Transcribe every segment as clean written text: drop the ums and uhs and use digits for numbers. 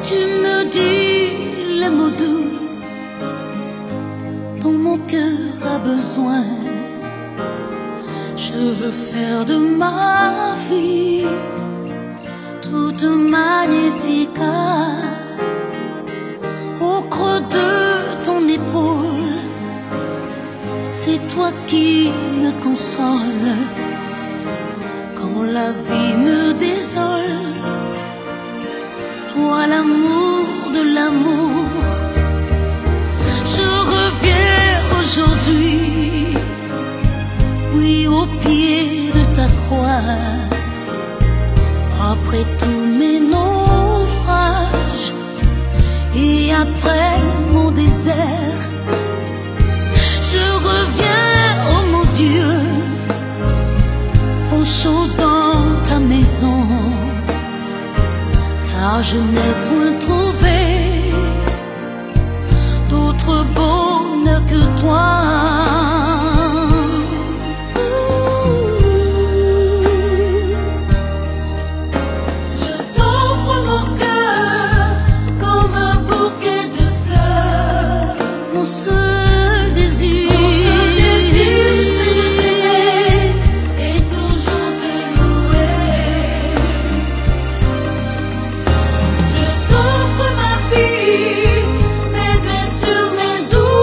Tu me dis les mots doux dont mon cœur a besoin. Je veux faire de ma vie toute magnifique. Au creux de ton épaule, c'est toi qui me console quand la vie me désole. Toi l'amour de l'amour, je reviens aujourd'hui, oui, au pied de ta croix. Après tous mes naufrages et après mon désert, je reviens, oh mon Dieu, au chaud dans ta maison, car je n'ai point trouvé d'autre bonheur que toi. Seul désir, c'est de t'aimer et toujours te louer. Je t'offre ma vie, mes blessures, mes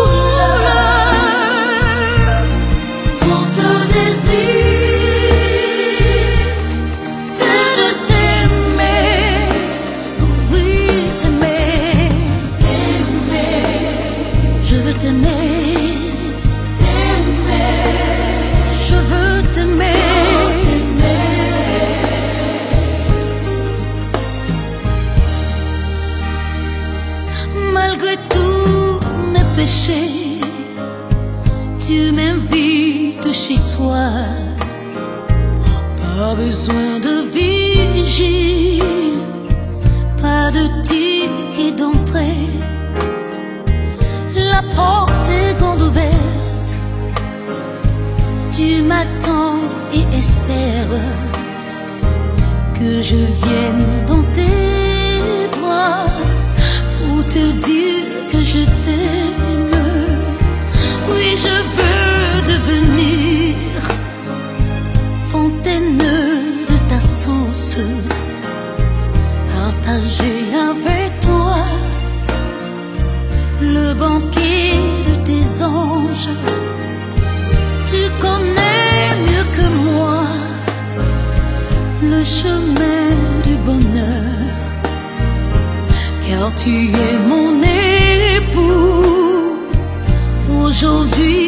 douleurs. Mon seul désir, c'est de t'aimer, oui, t'aimer, t'aimer. Je veux t'aimer, t'aimer, je veux t'aimer, malgré tous mes péchés, tu m'invites chez toi. Pas besoin de vigile, pas de ticket d'entrée. La porte est grande ouverte, tu m'attends et espères que je vienne dans tes bras pour te dire que je t'aime. Oui, je veux devenir fontaine de ta source, partager avec toi le banquet de tes anges. Tu connais mieux que moi le chemin du bonheur, car tu es mon époux aujourd'hui